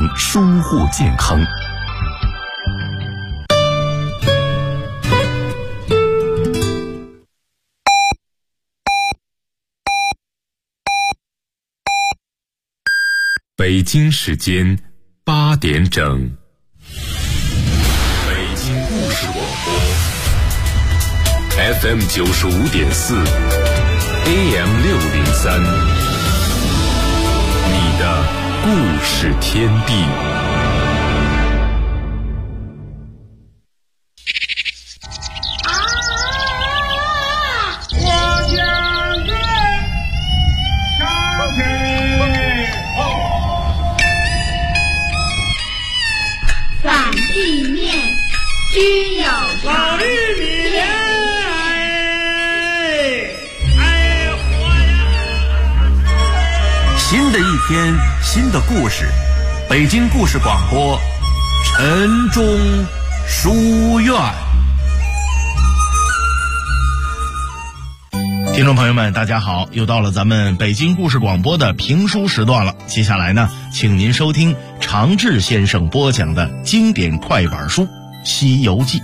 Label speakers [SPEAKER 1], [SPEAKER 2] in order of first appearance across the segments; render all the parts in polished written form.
[SPEAKER 1] 疏忽健康。北京时间8点整，北京故事广播 FM 95.4 AM 603，你的故事天地。
[SPEAKER 2] 新的一天，新的故事，北京故事广播，晨钟书院。听众朋友们，大家好，又到了咱们北京故事广播的评书时段了。接下来呢，请您收听常志先生播讲的经典快板书《西游记》。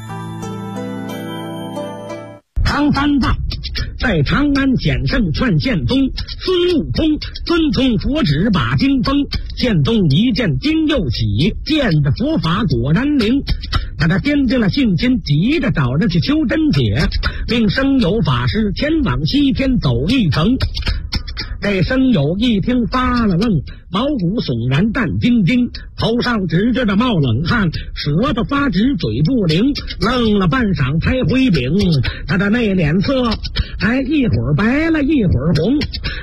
[SPEAKER 3] 唐三藏在长安险胜劝宪宗，孙悟空遵从佛旨把经封，宪宗一见经又喜，见着佛法果然灵，他掂定了性情，急着找人去求真解，令生有法师前往西天走一程。这生有一听发了愣，毛骨悚然战兢兢，头上直着的冒冷汗，舌头发直嘴不灵，愣了半晌才回禀，他的那脸色还一会儿白了一会儿红，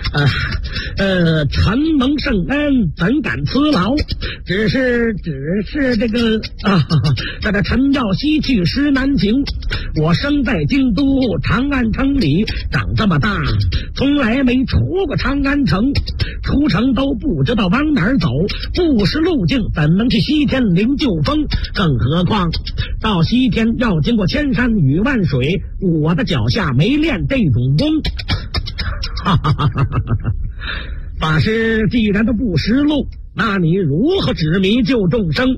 [SPEAKER 3] 承蒙圣恩怎敢辞劳，只是这个他的臣要西去时难行，我生在京都长安城里，长这么大从来没出过长安城，出城都不知道往哪儿走，不识路径怎能去西天领救风，更何况到西天要经过千山与万水，我的脚下没练这种功。法师既然都不识路，那你如何指迷救众生？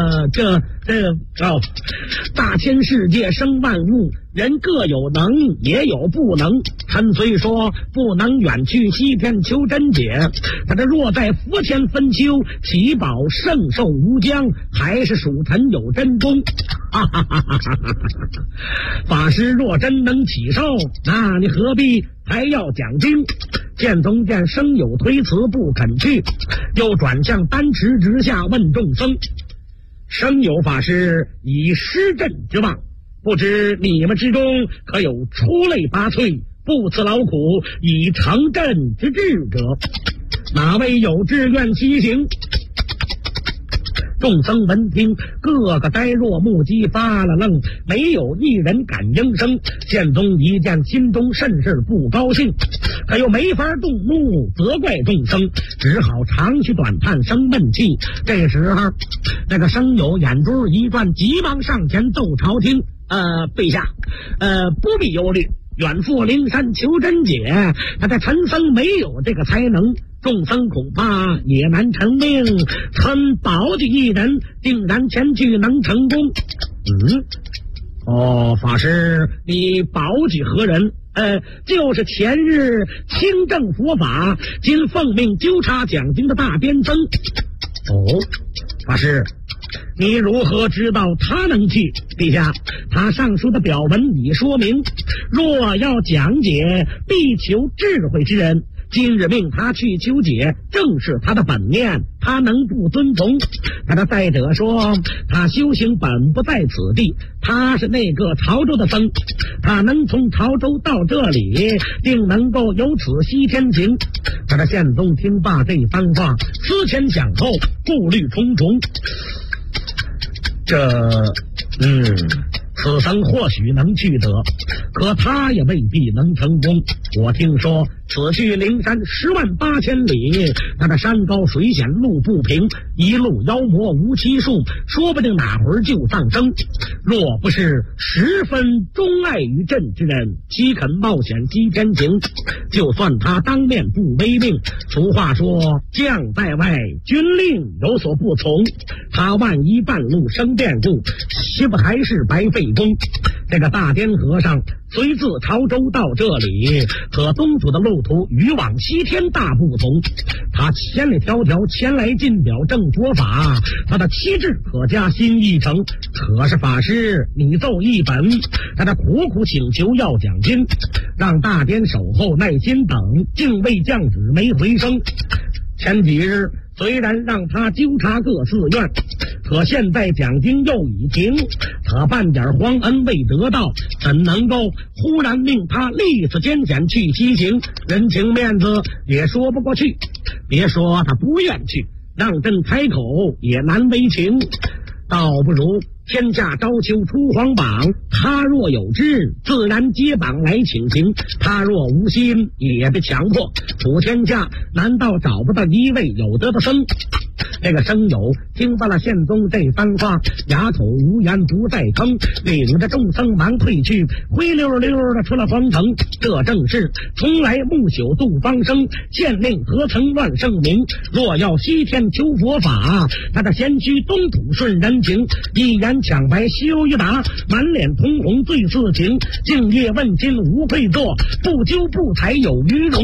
[SPEAKER 3] 大千世界生万物，人各有能也有不能，臣虽说不能远去西天求真解，他这若在佛前分秋，祈保圣寿无疆，还是属臣有真功。法师若真能起寿，那你何必还要讲经？宪宗见生有推辞不肯去，又转向丹池之下问众生：生有法师以施朕之望，不知你们之中可有出类拔萃，不辞劳苦以成朕之志者？哪位有志愿西行？众僧闻听，个个呆若木鸡，发了愣，没有一人敢应声。宪宗一见，心中甚是不高兴，可又没法动怒责怪众生，只好长吁短叹生闷气。这时候那个生有眼珠一转，急忙上前奏朝廷：陛下，不必忧虑，远赴灵山求真解，他的陈僧没有这个才能，众僧恐怕也难成命，臣保举一人，定然前去能成功。法师，你保举何人？就是前日清正佛法，今奉命纠察讲经的大边僧。法师，你如何知道他能去？陛下，他上书的表文已说明，若要讲解，必求智慧之人。今日命他去求解，正是他的本念，他能不遵从？再者说，他修行本不在此地，他是那个潮州的僧，他能从潮州到这里，定能够由此西天行。宪宗听罢这番话，思前想后，顾虑重重。此僧或许能去得，可他也未必能成功。我听说此去灵山108000里，他的山高水险路不平，一路妖魔无期数，说不定哪会儿就丧生。若不是十分钟爱于朕之人，岂肯冒险击天行？就算他当面不违命，俗话说将在外，军令有所不从，他万一半路生变故，岂不还是白费功？这个大颠和尚虽自潮州到这里，可宗主的路途与往西天大不同。他千里迢迢前来进表正佛法，他的旗帜可加新一成。可是法师，你奏一本，他的苦苦请求要奖金，让大颠守候耐心等，竟未降旨没回声。前几日虽然让他纠察各寺院，可现在奖金又已停，他半点皇恩未得到，怎能够忽然命他立此艰险去西行？人情面子也说不过去。别说他不愿去，让朕开口也难为情。倒不如天下朝秋出皇榜，他若有志，自然接榜来请行；他若无心，也别强迫。普天下难道找不到一位有德的僧？这个僧友听到了宪宗这番话，哑口无言，不再吭，领着众僧忙退去，灰溜溜的出了皇城。这正是从来木朽度方生，县令何曾乱圣明？若要西天求佛法，他的先须东土顺人情。一言抢白羞于答，满脸通红最似情，敬业问津无愧作，不纠不裁有余荣。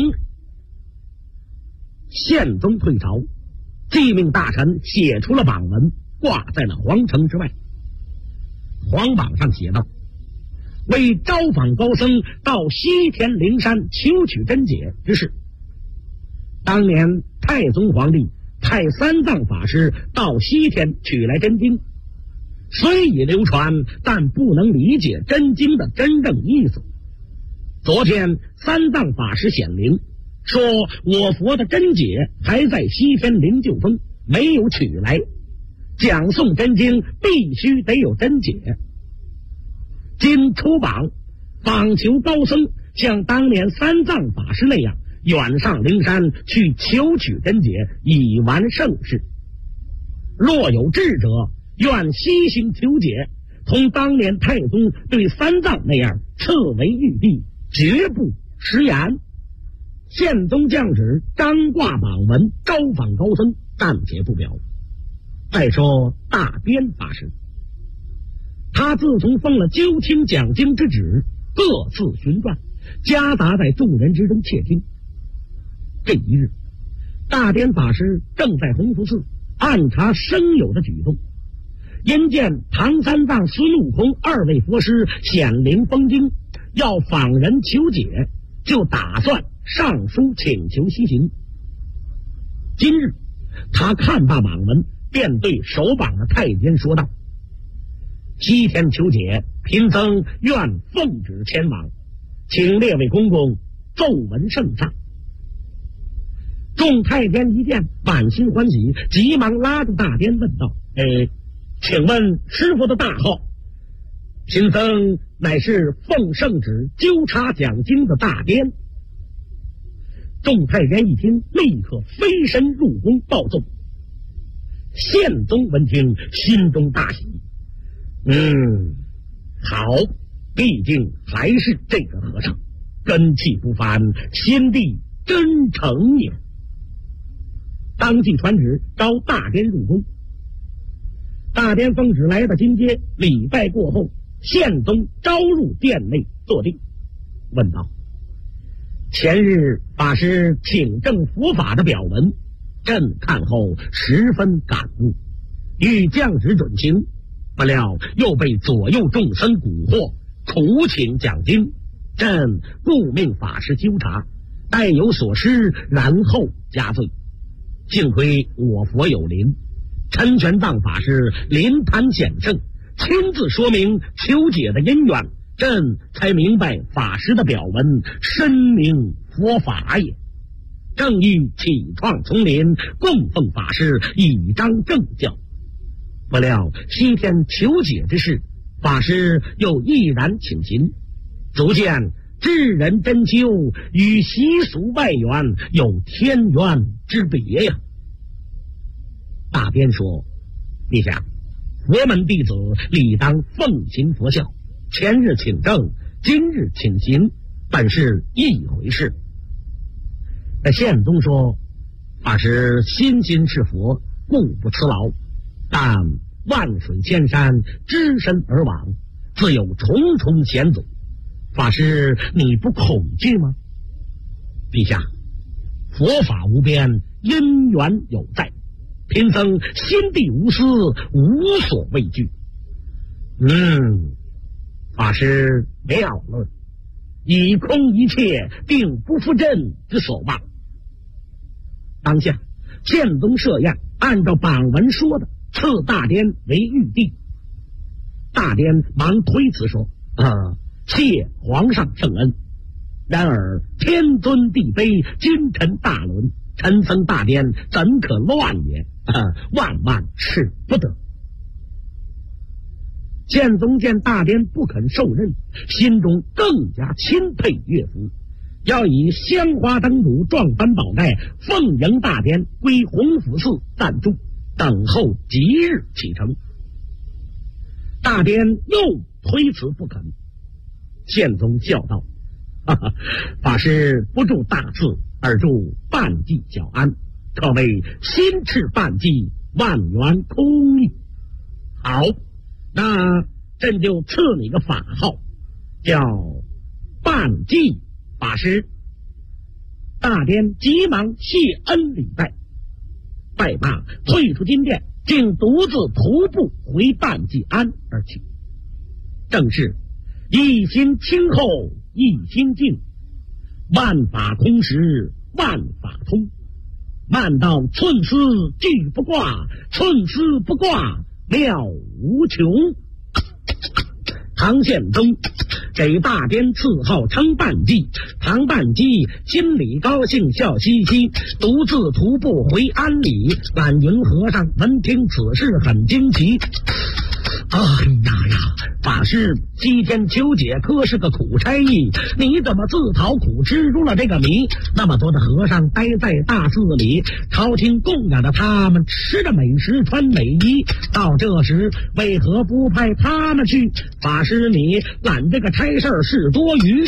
[SPEAKER 3] 宪宗退朝，继命大臣写出了榜文，挂在了皇城之外。皇榜上写道：为招访高僧到西天灵山求取真解之事。当年太宗皇帝派三藏法师到西天取来真经，虽已流传，但不能理解真经的真正意思。昨天三藏法师显灵，说我佛的真解还在西天灵鹫峰，没有取来。讲诵真经必须得有真解。今出榜访求高僧，像当年三藏法师那样远上灵山去求取真解，以完盛事。若有智者愿西行求解，同当年太宗对三藏那样赐为玉帝，绝不食言。宪宗降旨张挂榜文，招访高僧，暂且不表。再说大颠法师，他自从奉了究听讲经之旨，各自寻传，夹杂在众人之中窃听。这一日，大颠法师正在弘福寺暗查僧友的举动，因见唐三藏、孙悟空二位佛师显灵封经，要访人求解，就打算上书请求西行。今日他看罢榜文，便对守榜的太监说道：西天求解，贫僧愿奉旨前往，请列位公公奏闻圣上。众太监一见，满心欢喜，急忙拉住大颠问道：请问师傅的大号？贫僧乃是奉圣旨纠察讲经的大颠。众太监一听，立刻飞身入宫报奏。宪宗闻听，心中大喜。好，毕竟还是这个和尚，根气不凡，心地真诚也。当即传旨召大颠入宫。大颠奉旨来到金阶，礼拜过后，宪宗招入殿内坐定，问道：前日法师请证佛法的表文，朕看后十分感悟，欲降旨准行，不料又被左右众僧蛊惑，苦请讲经，朕故命法师纠察，待有所失，然后加罪。幸亏我佛有灵，陈玄奘法师灵坛显圣，亲自说明求解的因缘，朕才明白法师的表文深明佛法也。正欲启创丛林，供奉法师，以彰正教。不料西天求解之事，法师又毅然请行，足见智人真修与习俗外缘有天渊之别呀。大编说，陛下，佛门弟子理当奉行佛教，前日请正，今日请行，本是一回事。宪宗说，法师心心是佛，故不辞劳，但万水千山，只身而往，自有重重险阻，法师你不恐惧吗？陛下，佛法无边，因缘有在，贫僧心地无私，无所畏惧。法师妙论，以空一切，并不负朕之所望。当下宪宗设宴，按照榜文说的，赐大典为玉帝。大典忙推辞说，谢皇上圣恩，然而天尊地卑，君臣大伦，臣僧大典怎可乱也？万万使不得。宪宗见大典不肯受任，心中更加钦佩乐府，要以香花灯烛、壮帆宝盖奉迎大典归弘福寺暂住，等候吉日启程。大典又推辞不肯，宪宗笑道，法师不住大寺，而住半骑小庵，可谓心赤半骑，万缘空意。好，那朕就赐你个法号，叫半骑法师。大典急忙谢恩礼拜，拜罢退出金殿，竟独自徒步回半骑庵而去。正是一心清后一心静，万法空时万法通，慢到寸丝俱不挂，寸丝不挂妙无穷。唐宪宗给大典赐号称半骑，唐半骑心里高兴，笑嘻嘻，独自徒步回庵里。懒云和尚闻听此事很惊奇，哎呀，法师西天求解可是个苦差役，你怎么自讨苦吃出了这个谜？那么多的和尚待在大寺里，朝廷供养着他们，吃着美食，穿美衣，到这时为何不派他们去？法师你揽这个差事是多余。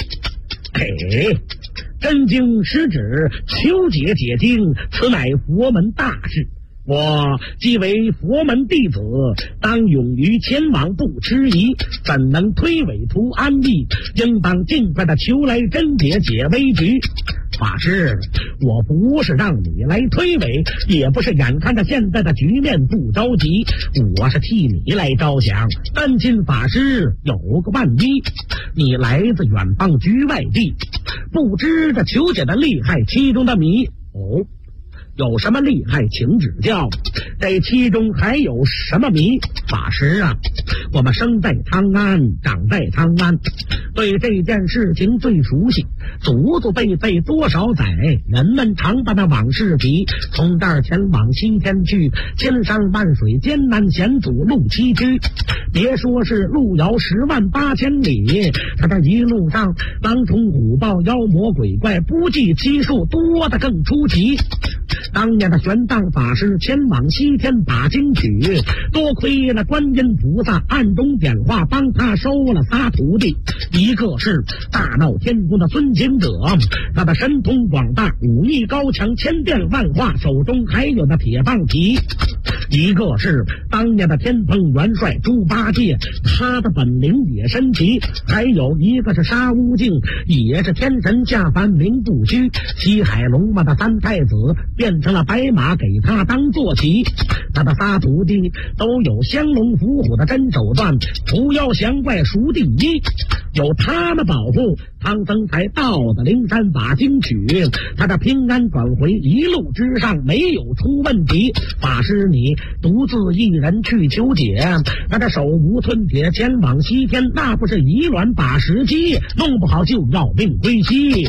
[SPEAKER 3] 真经实指求解解经，此乃佛门大事，我既为佛门弟子，当勇于前往，不迟疑，怎能推诿图安逸？应当尽快的求来真解，解危局。法师，我不是让你来推诿，也不是眼看着现在的局面不着急，我是替你来着想，担心法师有个万一。你来自远方局外地，不知这求解的厉害，其中的谜有什么厉害请指教，这其中还有什么谜？法师啊，我们生在长安，长在长安，对这件事情最熟悉，祖祖辈辈多少载，人们常把那往事提，从这儿前往西天去，千山万水，艰难险阻，路崎岖，别说是路遥108000里，他这一路上狼虫虎豹，妖魔鬼怪不计其数，多得更出奇。当年的玄奘法师前往西天把经取，多亏了观音菩萨暗中点化，帮他收了仨徒弟，一个是大闹天宫的孙行者，他的神通广大，武艺高强，千变万化，手中还有那铁棒皮；一个是当年的天蓬元帅猪八戒，他的本领也神奇；还有一个是沙悟净，也是天神下凡，名不虚。西海龙王的三太子变成了白马，给他当坐骑。他的仨徒弟都有降龙伏虎的真手段，除妖降怪数第一。有他们保护，唐僧才到的灵山把经取，他的平安转回，一路之上没有出问题。法师你独自一人去求解，他的手无寸铁前往西天，那不是以卵把时机，弄不好就要命归西。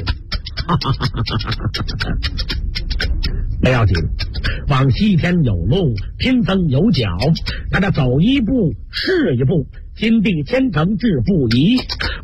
[SPEAKER 3] 不要紧，往西天有路，贫僧有脚，他这走一步是一步，心地虔诚志不移。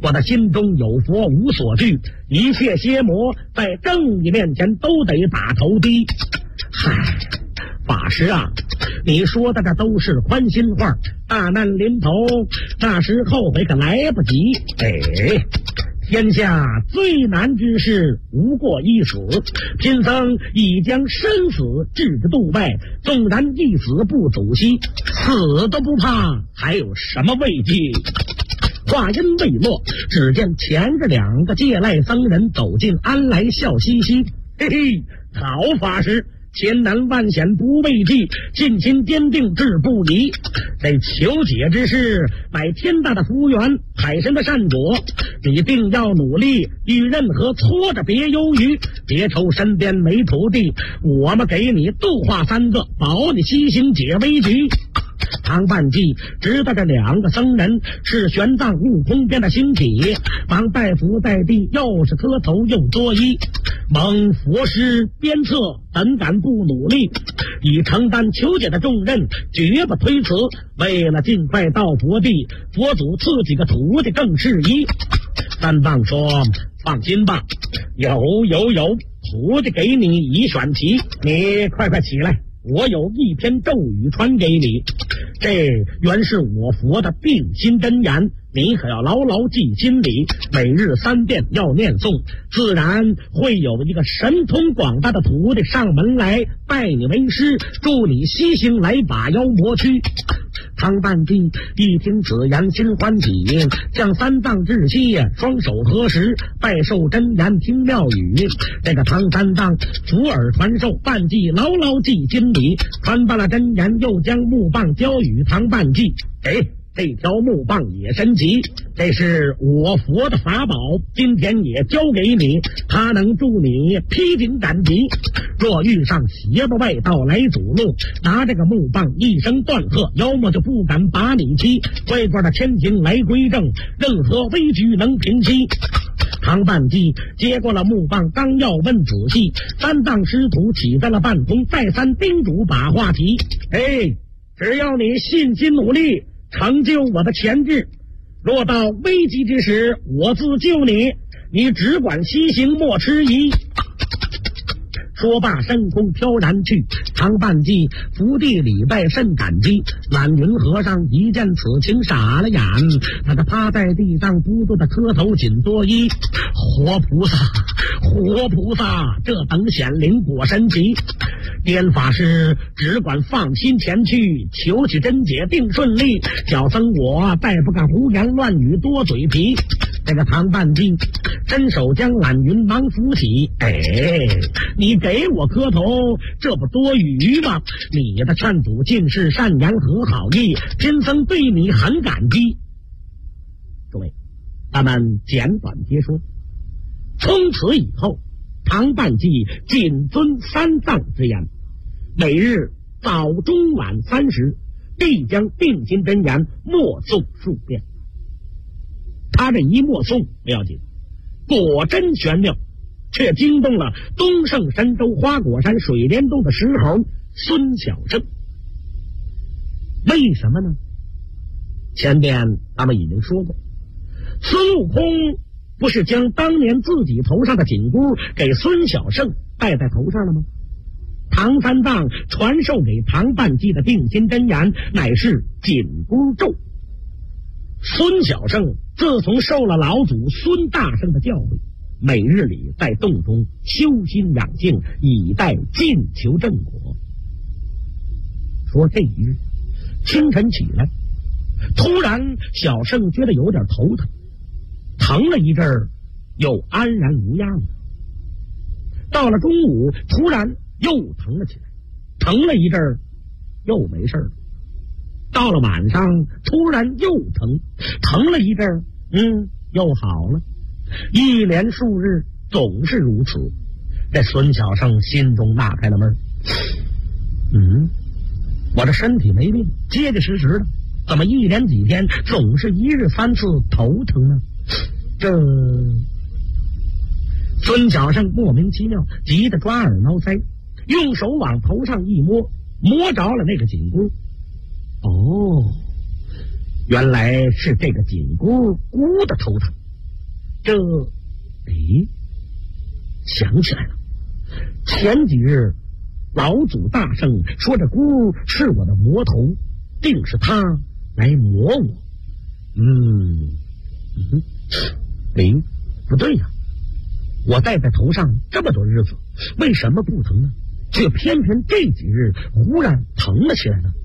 [SPEAKER 3] 我的心中有佛无所惧，一切邪魔在正义面前都得打头低。嗨，法师啊，你说的这都是宽心话，大难临头，那时后悔可来不及。天下最难之事，无过一死。贫僧已将生死置之度外，纵然一死不足惜，死都不怕，还有什么畏惧？话音未落，只见前着两个借赖僧人走进安来，笑嘻嘻：“嘿嘿，好法师，千难万险不畏惧，信心坚定志不移。这求解之事，乃天大的福缘，海神的善果，你定要努力，与任何挫折别忧郁，别愁身边没徒弟，我们给你度化3个，保你西行解危局。”唐半季知道这两个僧人是玄奘悟空边的星体，忙拜伏在地，又是磕头又作揖。蒙佛师鞭策，怎敢不努力？以承担求解的重任，绝不推辞。为了尽快到佛地，佛祖赐几个徒弟更适宜。三藏说：“放心吧，有，徒弟给你已选齐，你快起来，我有一篇咒语传给你。这原是我佛的定心真言，你可要牢牢记心里，每日3遍要念诵，自然会有一个神通广大的徒弟上门来拜你为师，助你西行来把妖魔驱。”唐半季一听此言，心欢喜，将三藏至息，双手合十，拜受真言，听妙语。这个唐三藏伏耳传授，半季牢牢记心里，传罢了真言，又将木棒交与唐半季。这条木棒也神奇，这是我佛的法宝，今天也交给你，它能助你披荆斩棘。若遇上邪魔外道来阻路，拿这个木棒一声断喝，妖魔就不敢把你欺。乖乖的天庭来归正，任何危局能平息。唐半季接过了木棒，刚要问仔细，三藏师徒起在了半空，再三叮嘱把话题：只要你信心努力，成就我的前志，若到危急之时，我自救你，你只管西行莫迟疑。说罢升空飘然去，唐半季伏地礼拜甚感激。懒云和尚一见此情傻了眼，他趴在地上不住的磕头紧作揖：“活菩萨，这等显灵果神奇。颠法师只管放心前去，求取真解定顺利。小僧我再不敢胡言乱语多嘴皮。”这个唐半季伸手将懒云忙扶起：“你给我磕头，这不多余吗？你的劝阻尽是善言和好意，贫僧对你很感激。”各位，咱们简短接说。从此以后，唐半季谨遵三藏之言，每日早中晚3时必将定心真言默诵数遍。他这一默诵不要紧，果真玄妙，却惊动了东胜神州花果山水帘洞的石猴孙小圣。为什么呢？前边咱们已经说过，孙悟空不是将当年自己头上的紧箍给孙小圣戴在头上了吗？唐三藏传授给唐半季的定心真言乃是紧箍咒。孙小圣自从受了老祖孙大圣的教诲，每日里在洞中修心养性，以待进求正果。说这一日清晨起来，突然小圣觉得有点头疼，疼了一阵儿又安然无恙了。到了中午突然又疼了起来，疼了一阵儿又没事了。到了晚上突然又疼了一阵儿又好了。一连数日总是如此。这孙小圣心中纳开了闷，我这身体没病，结结实实的，怎么一连几天总是1日3次头疼呢？这孙小圣莫名其妙，急得抓耳挠腮，用手往头上一摸，摸着了那个紧箍。原来是这个紧箍箍的头疼。 想起来了，前几日老祖大圣说这姑是我的魔头，定是他来磨我。不对呀，我戴在头上这么多日子，为什么不疼呢？却偏偏这几日忽然疼了起来呢？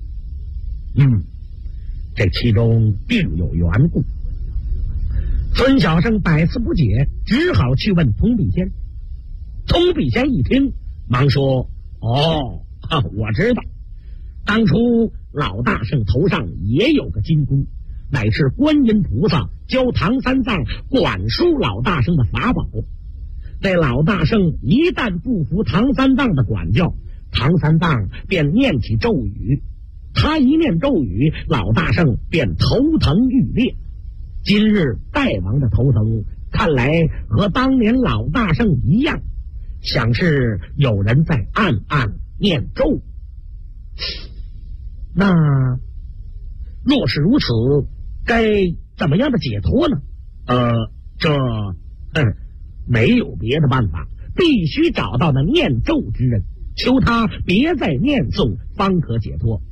[SPEAKER 3] 这其中定有缘故。孙小生百思不解，只好去问通笔仙。通笔仙一听，忙说：“我知道，当初老大圣头上也有个金箍，乃是观音菩萨教唐三藏管束老大圣的法宝。那老大圣一旦不服唐三藏的管教，唐三藏便念起咒语，他一念咒语，老大圣便头疼欲裂。今日大王的头疼，看来和当年老大圣一样，想是有人在暗暗念咒。那若是如此，该怎么样的解脱呢？没有别的办法，必须找到那念咒之人，求他别再念诵，方可解脱。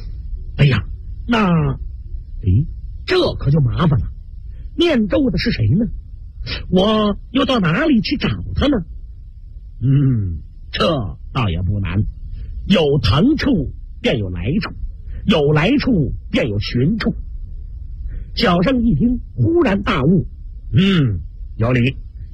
[SPEAKER 3] 这可就麻烦了。念咒的是谁呢？我又到哪里去找他呢？这倒也不难，有疼处便有来处，有来处便有寻处。小生一听，忽然大悟，有理。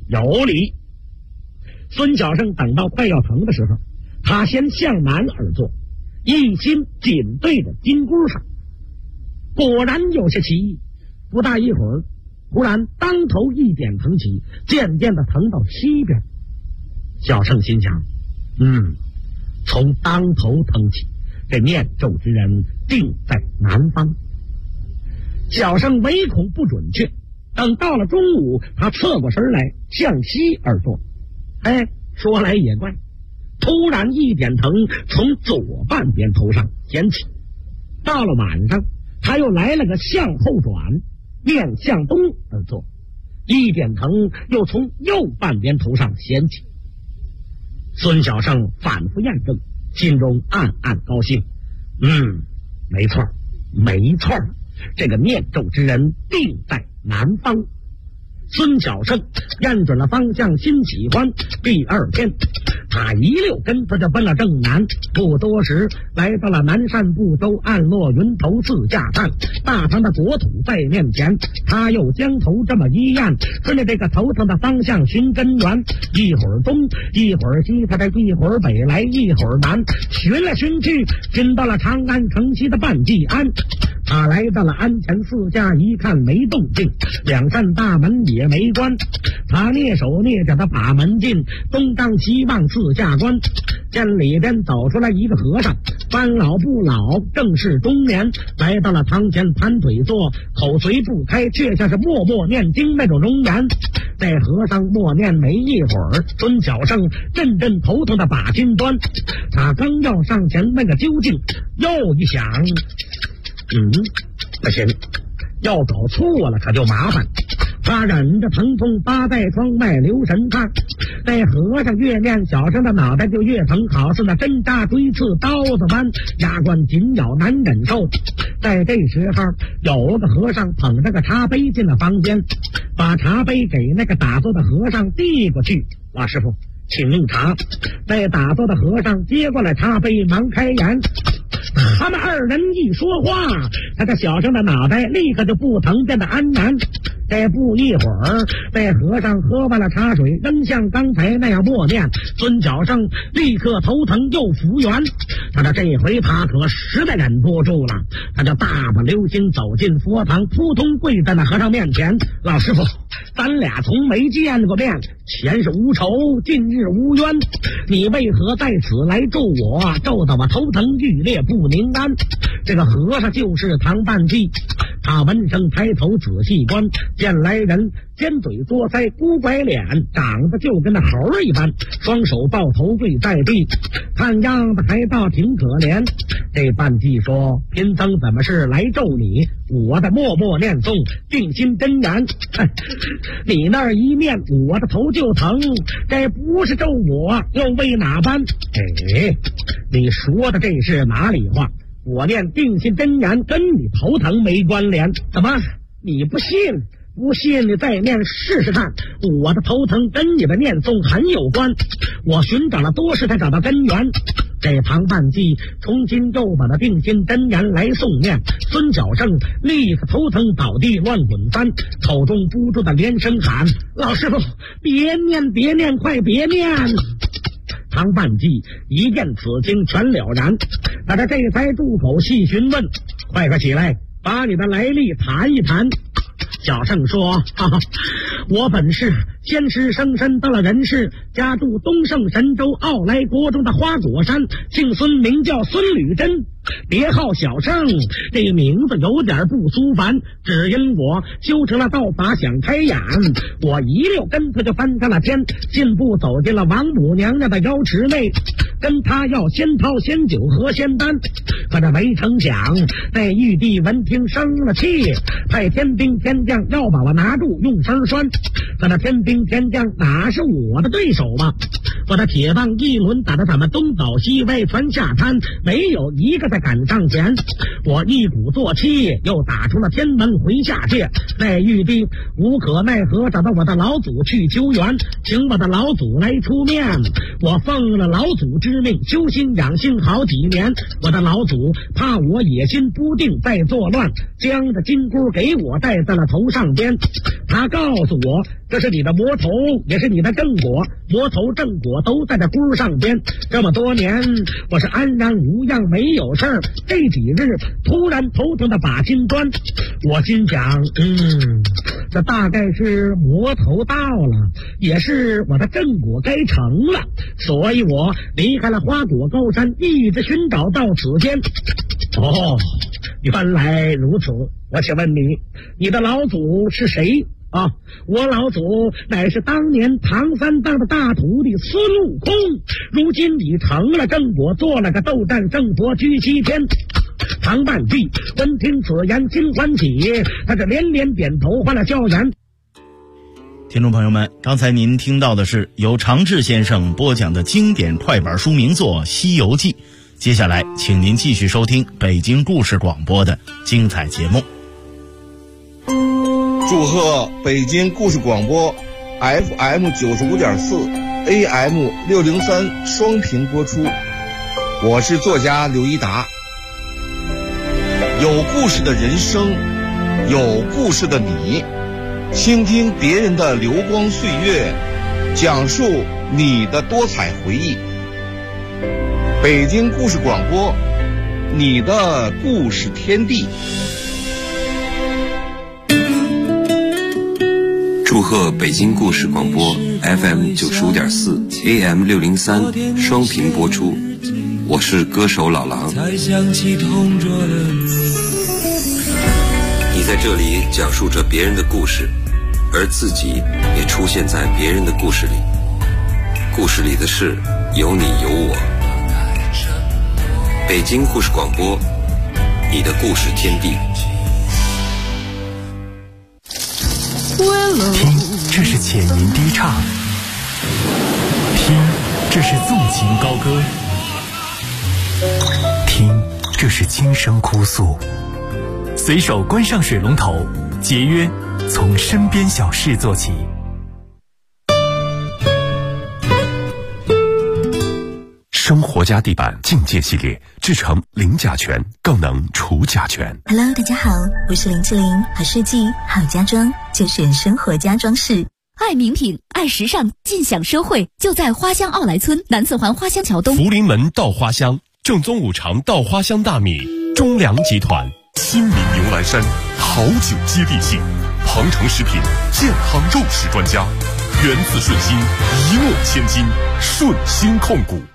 [SPEAKER 3] 孙小生等到快要疼的时候，他先向南而坐，一心紧对着金箍上。果然有些奇异，不大一会儿，忽然当头一点疼起，渐渐的疼到西边。小生心想，从当头疼起，这念咒之人定在南方。小生唯恐不准确，等到了中午，他侧过身来向西而坐。说来也怪，突然一点疼从左半边头上掀起。到了晚上，他又来了个向后转，面向东而坐，一点疼又从右半边头上掀起。孙小生反复验证，心中暗暗高兴。没错，这个念咒之人定在南方。孙小生验准了方向，心喜欢。第二天，他一溜跟头就奔了正南。不多时，来到了南赡部洲暗落云头自驾站，大唐的国土在面前。他又将头这么一验，顺着这个头疼的方向寻根源，一会儿东，一会儿西，他这一会儿北来，一会儿南，寻来寻去，寻到了长安城西的半季安。他来到了安前四下，一看没动静，两扇大门也没关。他蹑手蹑脚的把门进，东张西望四下观，见里边走出来一个和尚，翻老不老，正是中年，来到了堂前盘腿坐，口随不开，却像是默默念经那种容颜。在和尚默念没一会儿，孙小生阵阵头疼的把心端。他刚要上前问个究竟，又一想，不行，要搞错了可就麻烦。他忍着疼痛，扒在窗外留神看。那和尚越念，小生的脑袋就越疼，好似那针扎锥刺刀子般，牙关紧咬难忍受。在这时候，有个和尚捧着个茶杯进了房间，把茶杯给那个打坐的和尚递过去。老师傅，请用茶。那打坐的和尚接过来茶杯，忙开言。他们二人一说话，他这小生的脑袋立刻就不疼，变得安然。这不一会儿，那和尚喝完了茶水，仍像刚才那样默念，孙小生立刻头疼又复原。他这回他可实在忍不住了，他就大步流星走进佛堂，扑通跪在那和尚面前。老师傅，咱俩从没见过面，前世无仇，近日无冤，你为何在此来咒我，咒得我头疼欲裂不宁安？这个和尚就是唐半季， 他闻声抬头仔细观，见来人尖嘴作腮，孤拐脸，长得就跟那猴一般，双手抱头跪在地，看样子还倒挺可怜。这半记说：贫僧怎么是来咒你？我的默默念诵，定心真言。你那儿一念，我的头就疼，这不是咒我，又为哪般？你说的这是哪里话？我念定心真言跟你头疼没关联。怎么你不信？不信你再念试试看，我的头疼跟你的念诵很有关。我寻找了多时才找到根源。这唐半记重新又把那定心真言来诵念，孙小胜立刻头疼倒地乱滚翻，口中不住的连声喊：老师傅，别念别念，快别念！唐半记一见此经全了然，大家这才住口细询问：快起来，把你的来历谈一谈。小胜说：我本是仙师生身到了人世，家住东胜神州傲来国中的花果山，姓孙名叫孙履真，别号小胜。这个名字有点不苏凡，只因我修成了道法想开眼，我一溜跟头就翻上了天，进步走进了王母娘娘的腰池内，跟他要仙桃仙酒和仙丹。可这没成想，那玉帝闻听生了气，派天兵天将要把我拿住用绳拴。可那天兵天将哪是我的对手吧？我的铁棒一轮打得咱们东倒西歪全下滩，没有一个再敢上前。我一鼓作气又打出了天门回下界，那玉帝无可奈何找到我的老祖去求援，请我的老祖来出面。我奉了老祖之命修心养性好几年，我的老祖怕我野心不定再作乱，将这金箍给我戴在了头上边。他告诉我，这是你的魔头，也是你的正果，魔头正果都在这箍上边。这么多年我是安然无恙没有事儿，这几日突然头疼的把金端，我心想这大概是魔头到了，也是我的正果该成了，所以我离开了花果高山，一直寻找到此间。原来如此。我请问你的老祖是谁啊？我老祖乃是当年唐三藏的大徒弟孙悟空，如今已成了正果，做了个斗战胜佛居西天。唐半记闻听此言心欢喜，他这连连点头换了教言。
[SPEAKER 2] 听众朋友们，刚才您听到的是由常志先生播讲的经典快板书名作《西游记》。接下来请您继续收听北京故事广播的精彩节目。
[SPEAKER 4] 祝贺北京故事广播 FM 95.4 AM 603双屏播出，我是作家刘一达。有故事的人生，有故事的你，倾听别人的流光岁月，讲述你的多彩回忆。北京故事广播，你的故事天地。
[SPEAKER 5] 祝贺北京故事广播 FM 95.4 AM 603双屏播出，我是歌手老狼。你在这里讲述着别人的故事，而自己也出现在别人的故事里，故事里的事有你有我。北京故事广播，你的故事天地。
[SPEAKER 1] 听，这是浅吟低唱；听，这是纵情高歌；听，这是轻声哭诉。随手关上水龙头，节约从身边小事做起。生活家地板境界系列制成零甲醛，更能除甲醛。
[SPEAKER 6] Hello， 大家好，我是林志玲。好设计、好家装，就选生活家装饰。
[SPEAKER 7] 爱名品、爱时尚，尽享社会，就在花乡奥莱村南四环花乡桥东。
[SPEAKER 1] 福临门稻花香，正宗五常稻花香大米，中粮集团。新米牛栏山，好酒接地气。鹏程食品健康肉食专家，源自顺心，一诺千金，顺心控股。